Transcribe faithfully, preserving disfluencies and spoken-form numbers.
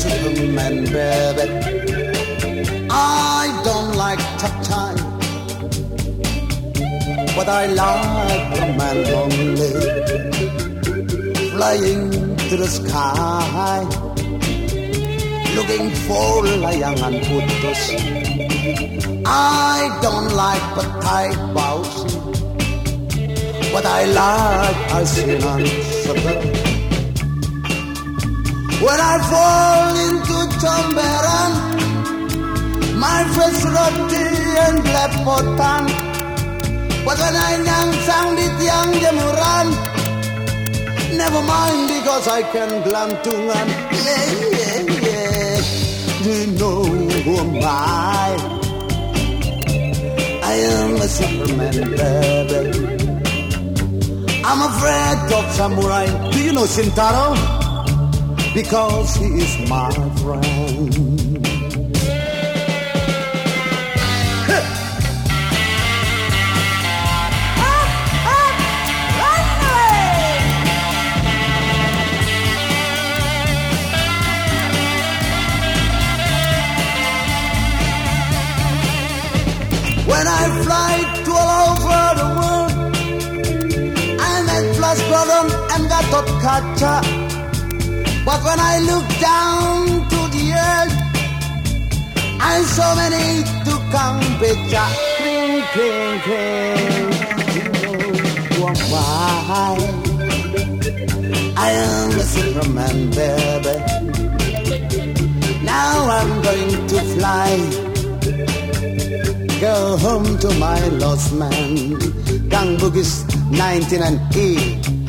Superman, baby. I don't like tough time, but I like a man lonely, flying to the sky, looking for layangan putus. I don't like petite bouncing, but I like Asian suburb. When I fall into Jomberan, my face roti and blepotan. But when I nyangsang di tiang jemuran, never mind because I can gelantungan. Yeah, yeah, yeah. You know who am I? I am a Superman, baby. I'm afraid of samurai. Do you know Shintaro? Because he is my friend. When I fly to all over the world, I met Flash Gordon and Gatot Kaca. But when I look down to the earth, I saw many tukang beca. Kring, kring, kring. You know why? I am a Superman, baby. Now I'm going to fly, go home to my lost man. Gang Bugis nineteen and E.